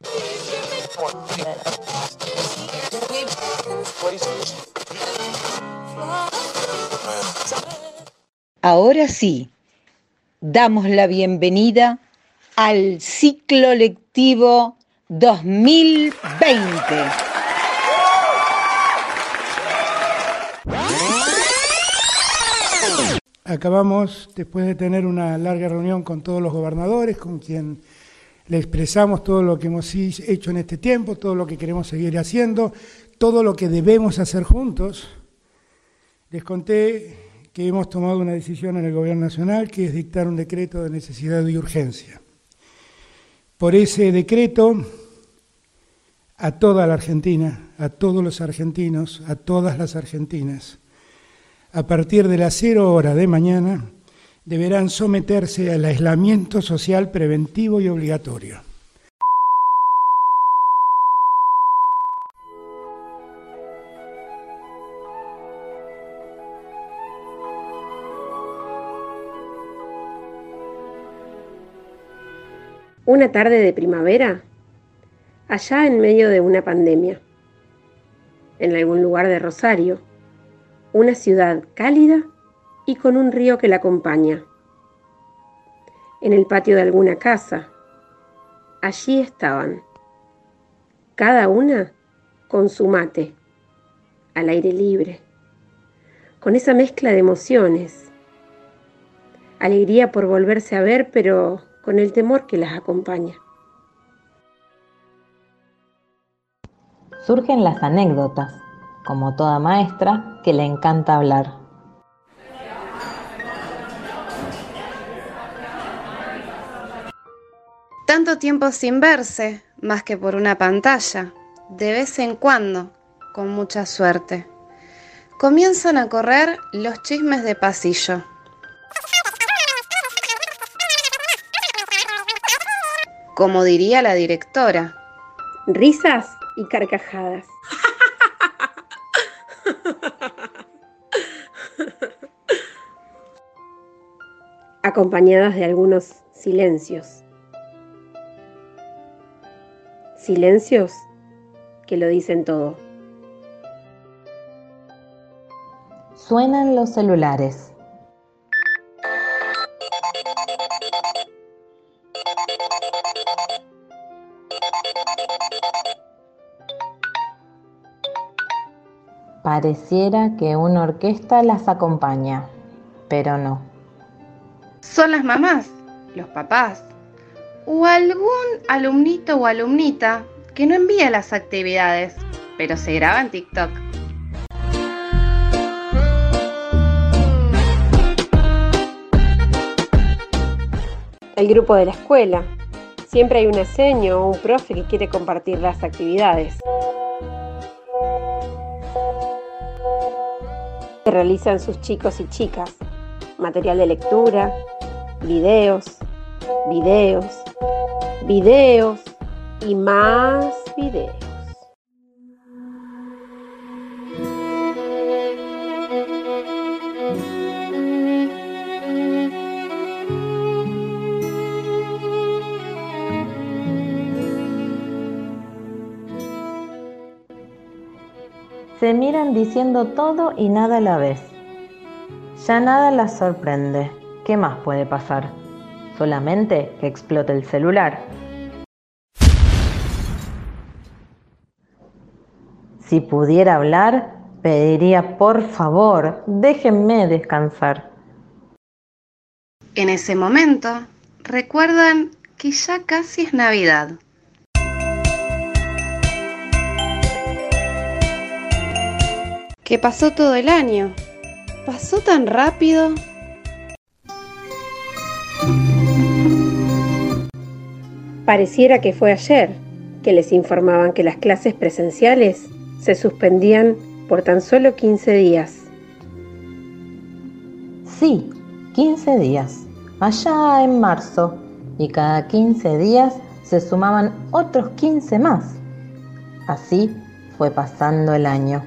Ahora sí, damos la bienvenida al ciclo lectivo 2020. Acabamos, después de tener una larga reunión con todos los gobernadores, con quien le expresamos todo lo que hemos hecho en este tiempo, todo lo que queremos seguir haciendo, todo lo que debemos hacer juntos. Les conté que hemos tomado una decisión en el Gobierno Nacional, que es dictar un decreto de necesidad y urgencia. Por ese decreto, a toda la Argentina, a todos los argentinos, a todas las argentinas, a partir de las 0 horas de mañana, deberán someterse al aislamiento social preventivo y obligatorio. Una tarde de primavera, allá en medio de una pandemia, en algún lugar de Rosario, una ciudad cálida y con un río que la acompaña. En el patio de alguna casa, allí estaban, cada una con su mate, al aire libre, con esa mezcla de emociones, alegría por volverse a ver, pero con el temor que las acompaña. Surgen las anécdotas, como toda maestra que le encanta hablar. Tanto tiempo sin verse, más que por una pantalla, de vez en cuando, con mucha suerte. Comienzan a correr los chismes de pasillo. Como diría la directora. Risas y carcajadas. Acompañadas de algunos silencios. Silencios que lo dicen todo. Suenan los celulares. Pareciera que una orquesta las acompaña, pero no. Son las mamás, los papás, o algún alumnito o alumnita que no envía las actividades, pero se graba en TikTok. El grupo de la escuela. Siempre hay una seño o un profe que quiere compartir las actividades. Que realizan sus chicos y chicas. Material de lectura, videos y más videos. Se miran diciendo todo y nada a la vez. Ya nada las sorprende. ¿Qué más puede pasar? Solamente que explote el celular. Si pudiera hablar, pediría por favor, déjenme descansar. En ese momento, recuerdan que ya casi es Navidad. Que pasó todo el año. Pasó tan rápido. Pareciera que fue ayer que les informaban que las clases presenciales se suspendían por tan solo 15 días. Sí, 15 días, allá en marzo, y cada 15 días se sumaban otros 15 más. Así fue pasando el año.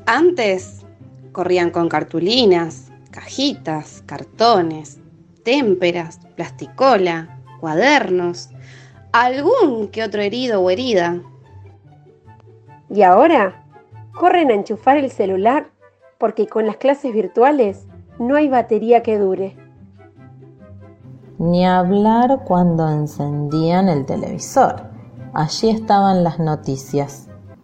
Antes corrían con cartulinas, cajitas, cartones, témperas, plasticola, cuadernos, algún que otro herido o herida. Y ahora corren a enchufar el celular porque con las clases virtuales no hay batería que dure. Ni hablar cuando encendían el televisor. Allí estaban las noticias.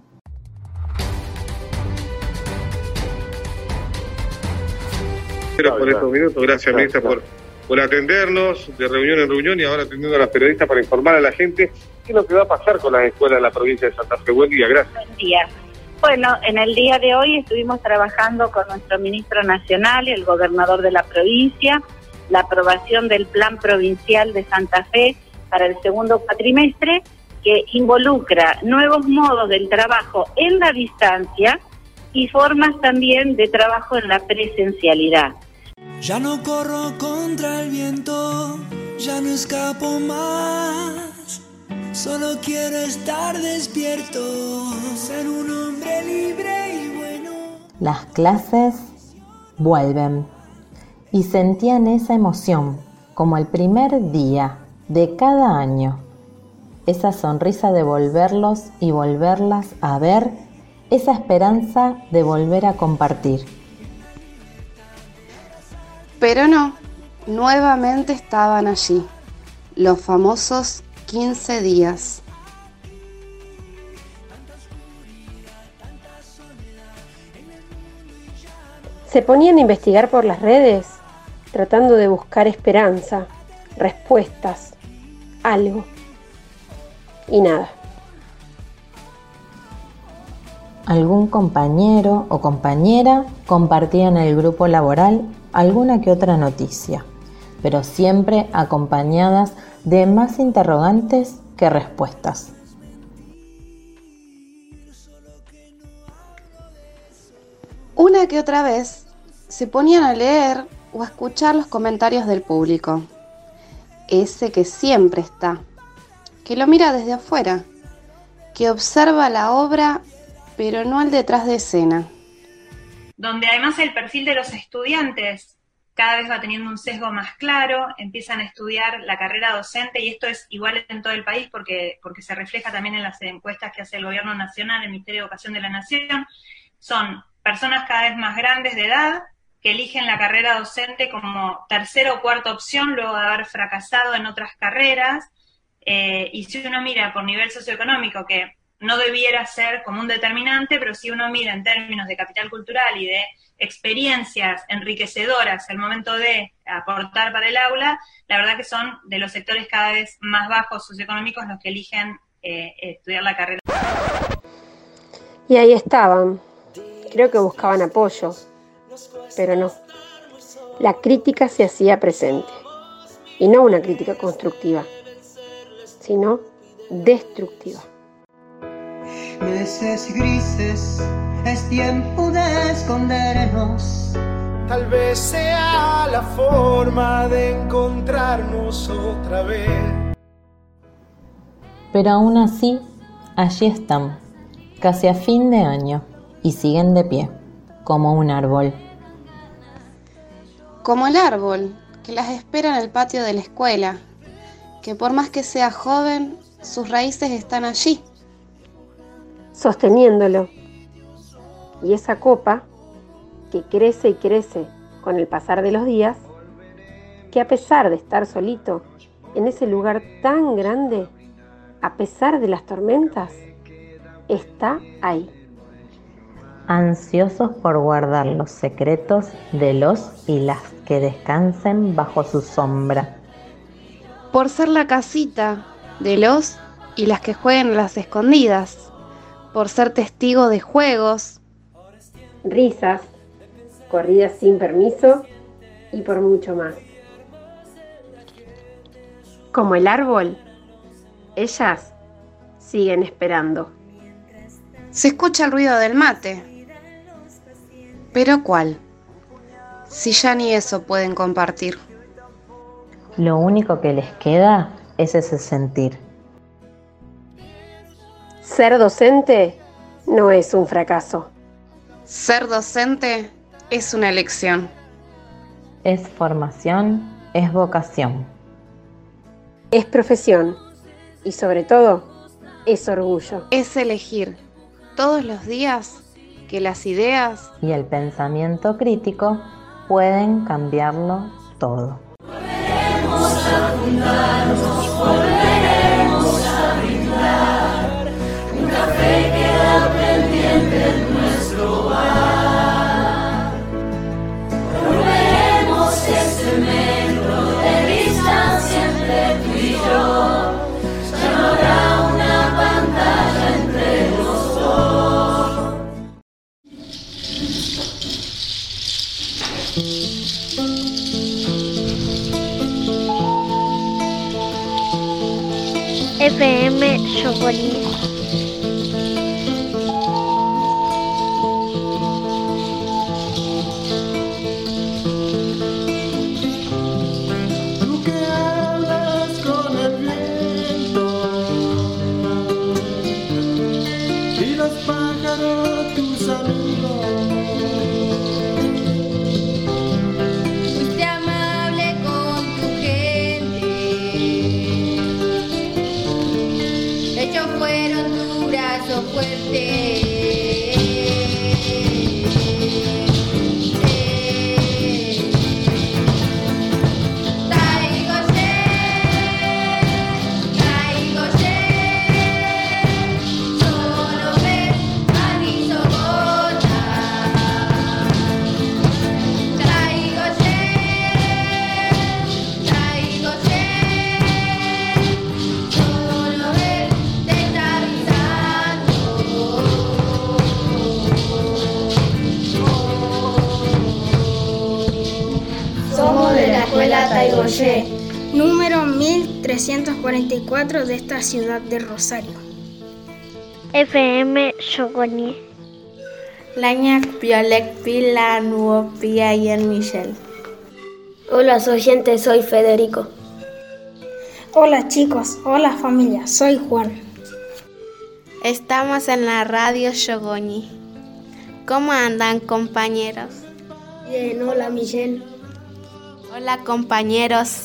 Por estos minutos, gracias ministra por atendernos de reunión en reunión y ahora atendiendo a las periodistas para informar a la gente qué es lo que va a pasar con las escuelas de la provincia de Santa Fe. Buen día, gracias. Buen día. Bueno, en el día de hoy estuvimos trabajando con nuestro ministro nacional y el gobernador de la provincia, la aprobación del Plan Provincial de Santa Fe para el segundo cuatrimestre, que involucra nuevos modos del trabajo en la distancia y formas también de trabajo en la presencialidad. Ya no corro contra el viento, ya no escapo más, solo quiero estar despierto, ser un hombre libre y bueno. Las clases vuelven y sentían esa emoción como el primer día de cada año. Esa sonrisa de volverlos y volverlas a ver, esa esperanza de volver a compartir. Pero no, nuevamente estaban allí, los famosos 15 días. Se ponían a investigar por las redes, tratando de buscar esperanza, respuestas, algo. Y nada. Algún compañero o compañera compartía en el grupo laboral alguna que otra noticia, pero siempre acompañadas de más interrogantes que respuestas. Una que otra vez se ponían a leer o a escuchar los comentarios del público. Ese que siempre está, que lo mira desde afuera, que observa la obra pero no el detrás de escena. Donde además el perfil de los estudiantes cada vez va teniendo un sesgo más claro, empiezan a estudiar la carrera docente y esto es igual en todo el país porque se refleja también en las encuestas que hace el Gobierno Nacional, el Ministerio de Educación de la Nación. Son personas cada vez más grandes de edad que eligen la carrera docente como tercera o cuarta opción luego de haber fracasado en otras carreras. Y si uno mira por nivel socioeconómico, que no debiera ser como un determinante, pero si uno mira en términos de capital cultural y de experiencias enriquecedoras al momento de aportar para el aula, la verdad que son de los sectores cada vez más bajos socioeconómicos los que eligen estudiar la carrera. Y ahí estaban. Creo que buscaban apoyo, pero no. La crítica se hacía presente. Y no una crítica constructiva, sino destructiva. Meses grises, es tiempo de escondernos. Tal vez sea la forma de encontrarnos otra vez. Pero aún así, allí están, casi a fin de año, y siguen de pie, como un árbol. Como el árbol que las espera en el patio de la escuela, que por más que sea joven, sus raíces están allí. Sosteniéndolo. Y esa copa, que crece y crece con el pasar de los días, que a pesar de estar solito en ese lugar tan grande, a pesar de las tormentas, está ahí. Ansiosos por guardar los secretos de los y las que descansen bajo su sombra. Por ser la casita de los y las que jueguen a las escondidas. Por ser testigo de juegos, risas, corridas sin permiso y por mucho más. Como el árbol, ellas siguen esperando. Se escucha el ruido del mate. ¿Pero cuál? Si ya ni eso pueden compartir. Lo único que les queda es ese sentir. Ser docente no es un fracaso. Ser docente es una elección. Es formación, es vocación. Es profesión y sobre todo es orgullo. Es elegir todos los días que las ideas y el pensamiento crítico pueden cambiarlo todo. Volveremos a juntarnos, volveremos a brindar. Un café queda pendiente en nuestro bar. Volveremos ese metro de distancia entre tú y yo. Ya no habrá una pantalla entre los dos. FM Yogoni. Tú que hablas con el viento y los pájaros tus amigos. Fuiste amable con tu gente. Ellos fueron tu brazo fuerte. Taigoyé, número 1344 de esta ciudad de Rosario. FM Yogoni. Lañac Piolec Pila Nuopia y el Michel. Hola oyentes, soy Federico. Hola chicos, hola familia, soy Juan. Estamos en la radio Yogoni. ¿Cómo andan, compañeros? Bien, hola Michel. Hola compañeros.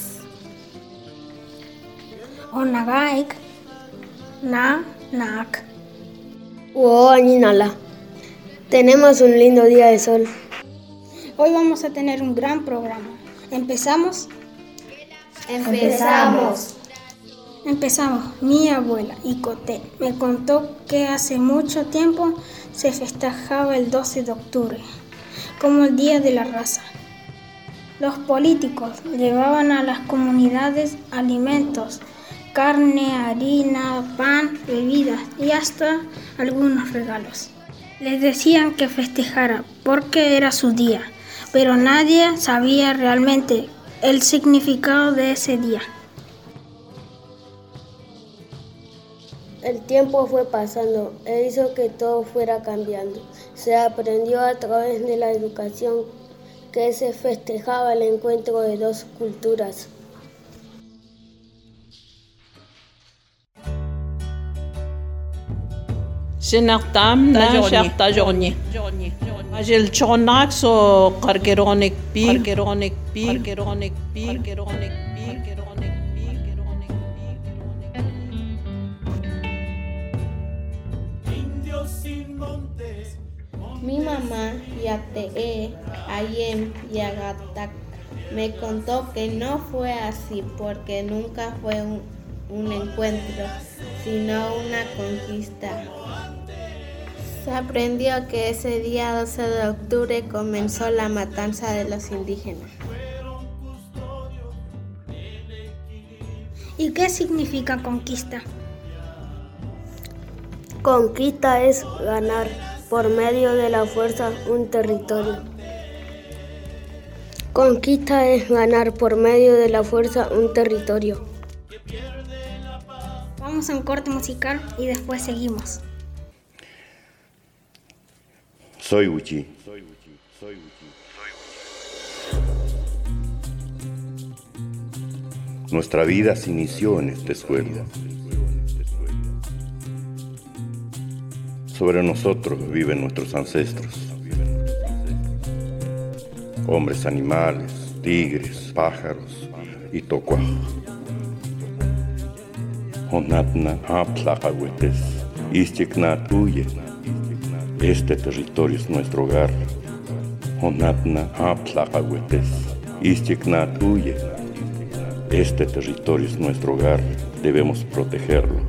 Onagaik. Na nak. Aninala. Tenemos un lindo día de sol. Hoy vamos a tener un gran programa. ¿Empezamos? Empezamos. Mi abuela, Icoté, me contó que hace mucho tiempo se festejaba el 12 de octubre, como el Día de la Raza. Los políticos llevaban a las comunidades alimentos, carne, harina, pan, bebidas y hasta algunos regalos. Les decían que festejara porque era su día, pero nadie sabía realmente el significado de ese día. El tiempo fue pasando e hizo que todo fuera cambiando. Se aprendió a través de la educación que se festejaba el encuentro de dos culturas. Sinaqtam na shaqta jogni. Ajil chonak so qarkeronik pi. Mi mamá Yatee, Ayem y Agatak me contó que no fue así porque nunca fue un encuentro, sino una conquista. Se aprendió que ese día 12 de octubre comenzó la matanza de los indígenas. ¿Y qué significa conquista? Conquista es ganar por medio de la fuerza un territorio. Conquista es ganar por medio de la fuerza un territorio. Vamos a un corte musical y después seguimos. Soy Uchi. Nuestra vida se inició en este suelo. Sobre nosotros viven nuestros ancestros. hombres animales, tigres, pájaros y tocuajos. Onatna Aplacahuetes, Ischiknat huye. Este territorio es nuestro hogar. Onatna Aplacahuetes, Ischiknat huye. Este territorio es nuestro hogar. Debemos protegerlo.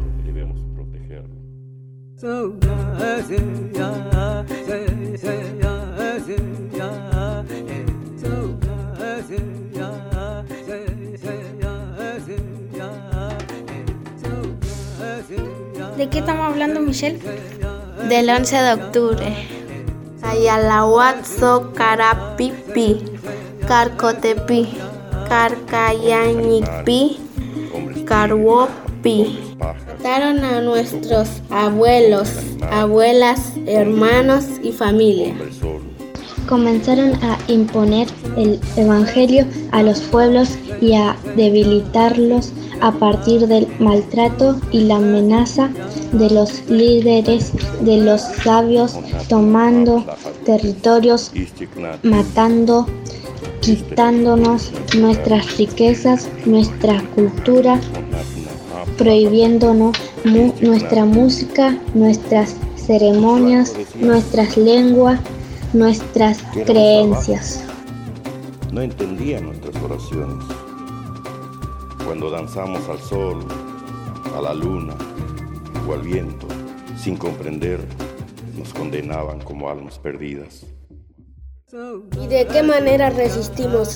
¿De qué estamos hablando, Michelle? Del 11 de octubre. Ayalahuatzo Carapipi, Carcotepi, Carcayañipi, Carwopi. Mataron a nuestros abuelos, abuelas, hermanos y familia. Comenzaron a imponer el evangelio a los pueblos y a debilitarlos a partir del maltrato y la amenaza de los líderes, de los sabios, tomando territorios, matando, quitándonos nuestras riquezas, nuestra cultura, prohibiéndonos nuestra música, nuestras ceremonias, nuestras lenguas, nuestras creencias. No entendían nuestras oraciones. Cuando danzamos al sol, a la luna o al viento, sin comprender, nos condenaban como almas perdidas. ¿Y de qué manera resistimos?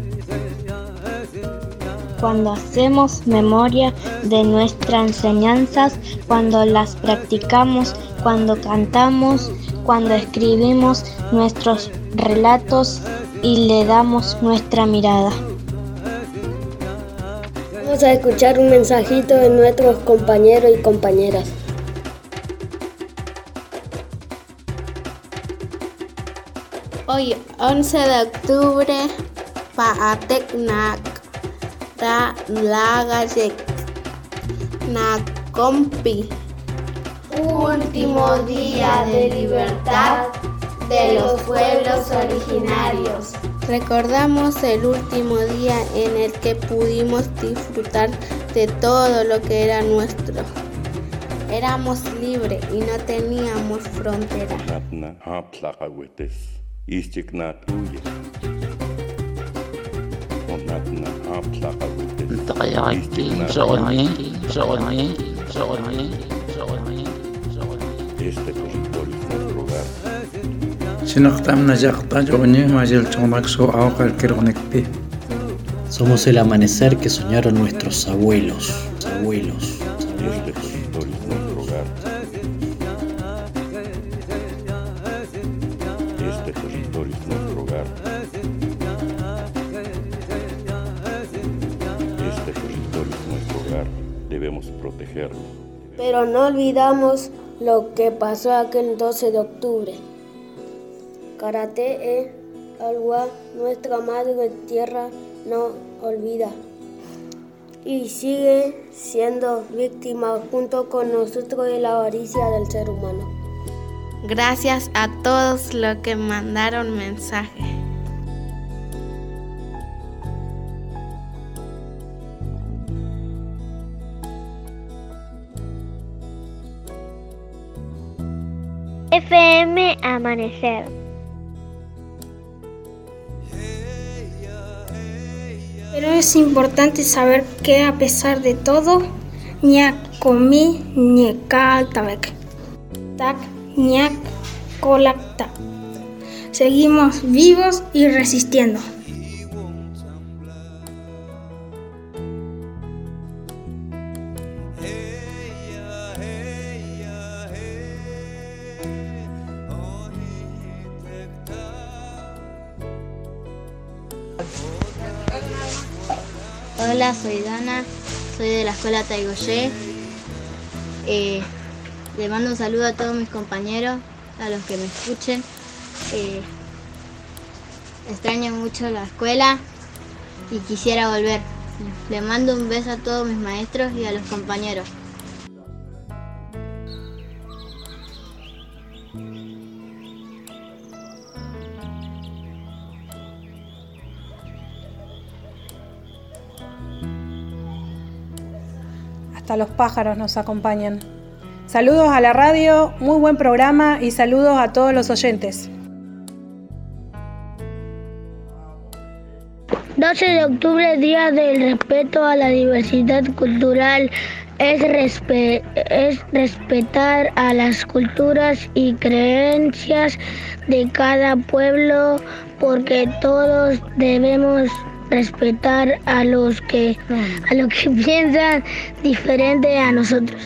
Cuando hacemos memoria de nuestras enseñanzas, cuando las practicamos, cuando cantamos, cuando escribimos nuestros relatos y le damos nuestra mirada. Vamos a escuchar un mensajito de nuestros compañeros y compañeras. Hoy, 11 de octubre, Paateknak, Ta Lagayek, Nakompi. Último día de libertad de los pueblos originarios. Recordamos el último día en el que pudimos disfrutar de todo lo que era nuestro. Éramos libres y no teníamos frontera. Este territorio es nuestro hogar. Somos el amanecer que soñaron nuestros abuelos. Este territorio es nuestro hogar. Este territorio es nuestro hogar. Este territorio es nuestro hogar. Debemos protegerlo. Pero no olvidamos lo que pasó aquel 12 de octubre. Karate e Alwa, nuestra madre tierra, no olvida y sigue siendo víctima junto con nosotros de la avaricia del ser humano. Gracias a todos los que mandaron mensaje. FM Amanecer. Pero es importante saber que a pesar de todo, ñak komi ñekal tabek, tak ñak kolak tak. Seguimos vivos y resistiendo. Hola, soy Dana, soy de la escuela Taigoyé. Le mando un saludo a todos mis compañeros, a los que me escuchen. Extraño mucho la escuela y quisiera volver. Le mando un beso a todos mis maestros y a los compañeros. hasta los pájaros nos acompañan. Saludos a la radio, muy buen programa y saludos a todos los oyentes. 12 de octubre, Día del Respeto a la Diversidad Cultural. Es respetar a las culturas y creencias de cada pueblo, porque todos debemos respetar a los que piensan diferente a nosotros.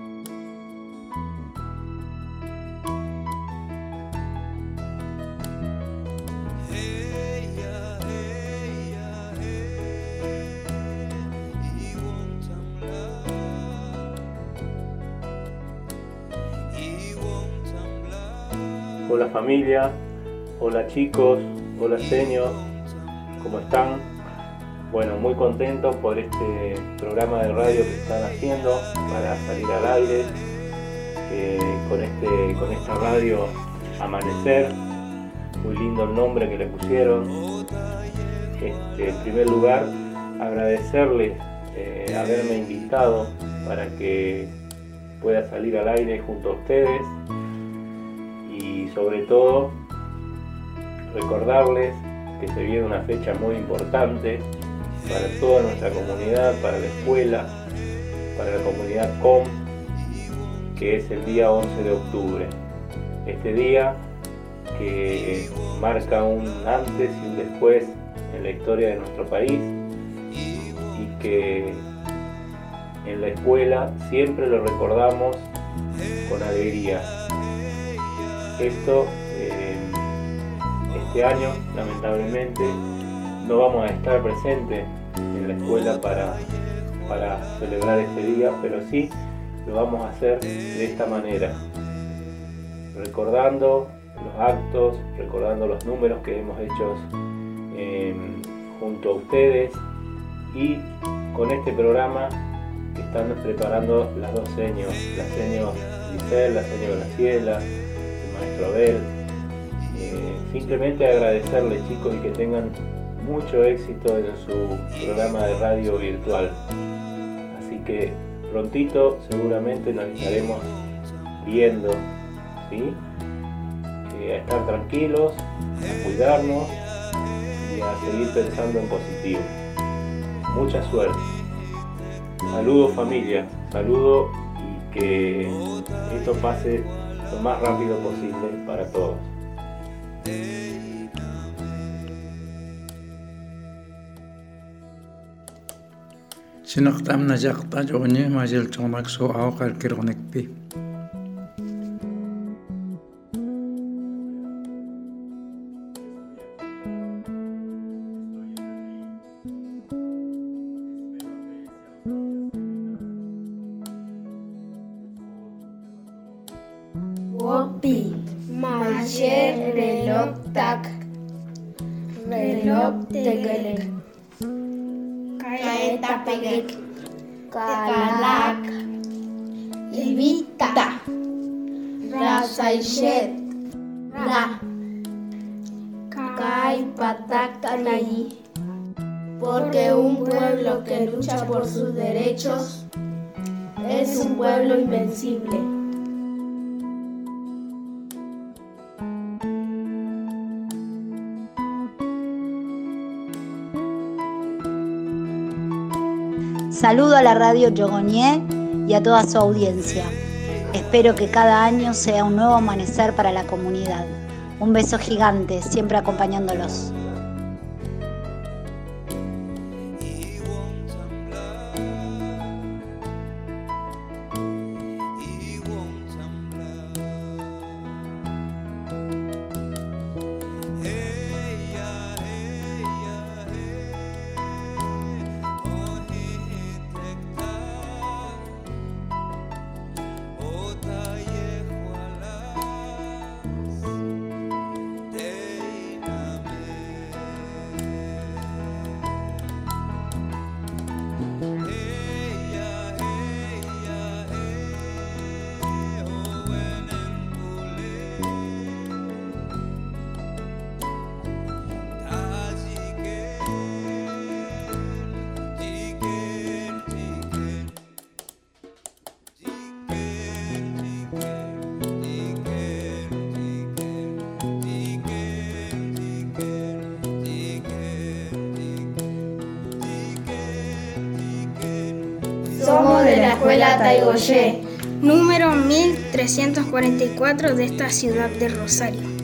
Hola familia, hola chicos, hola seños, ¿cómo están? Bueno, muy contentos por este programa de radio que están haciendo para salir al aire, con esta radio Amanecer, muy lindo el nombre que le pusieron. En primer lugar, agradecerles haberme invitado para que pueda salir al aire junto a ustedes. Y sobre todo recordarles que se viene una fecha muy importante para toda nuestra comunidad, para la escuela, para la comunidad COM, que es el día 11 de octubre. Este día que marca un antes y un después en la historia de nuestro país y que en la escuela siempre lo recordamos con alegría. Esto, este año, lamentablemente, no vamos a estar presentes en la escuela para celebrar este día, pero sí lo vamos a hacer de esta manera, recordando los actos, recordando los números que hemos hecho junto a ustedes y con este programa que están preparando las dos seños, la seño Giselle, la seño Graciela, maestro Abel. Simplemente agradecerles, chicos, y que tengan mucho éxito en su programa de radio virtual. Así que prontito seguramente nos estaremos viendo, ¿sí? A estar tranquilos, a cuidarnos y a seguir pensando en positivo. Mucha suerte. Saludos familia, saludos y que esto pase lo más rápido posible para todos. Sinaqtam najaqta joñe majel chonak so awqar kironekpi. Wopi, mayer reloj tak, reloj tegelek, kaeta pegek, kalak, evita, rasaishet, ra, kai patak anayi. Porque un pueblo que lucha por sus derechos es un pueblo invencible. Saludo a la radio Yogoñé y a toda su audiencia. Espero que cada año sea un nuevo amanecer para la comunidad. Un beso gigante, siempre acompañándolos. Somos de la escuela Taigoyé, número 1344 de esta ciudad de Rosario.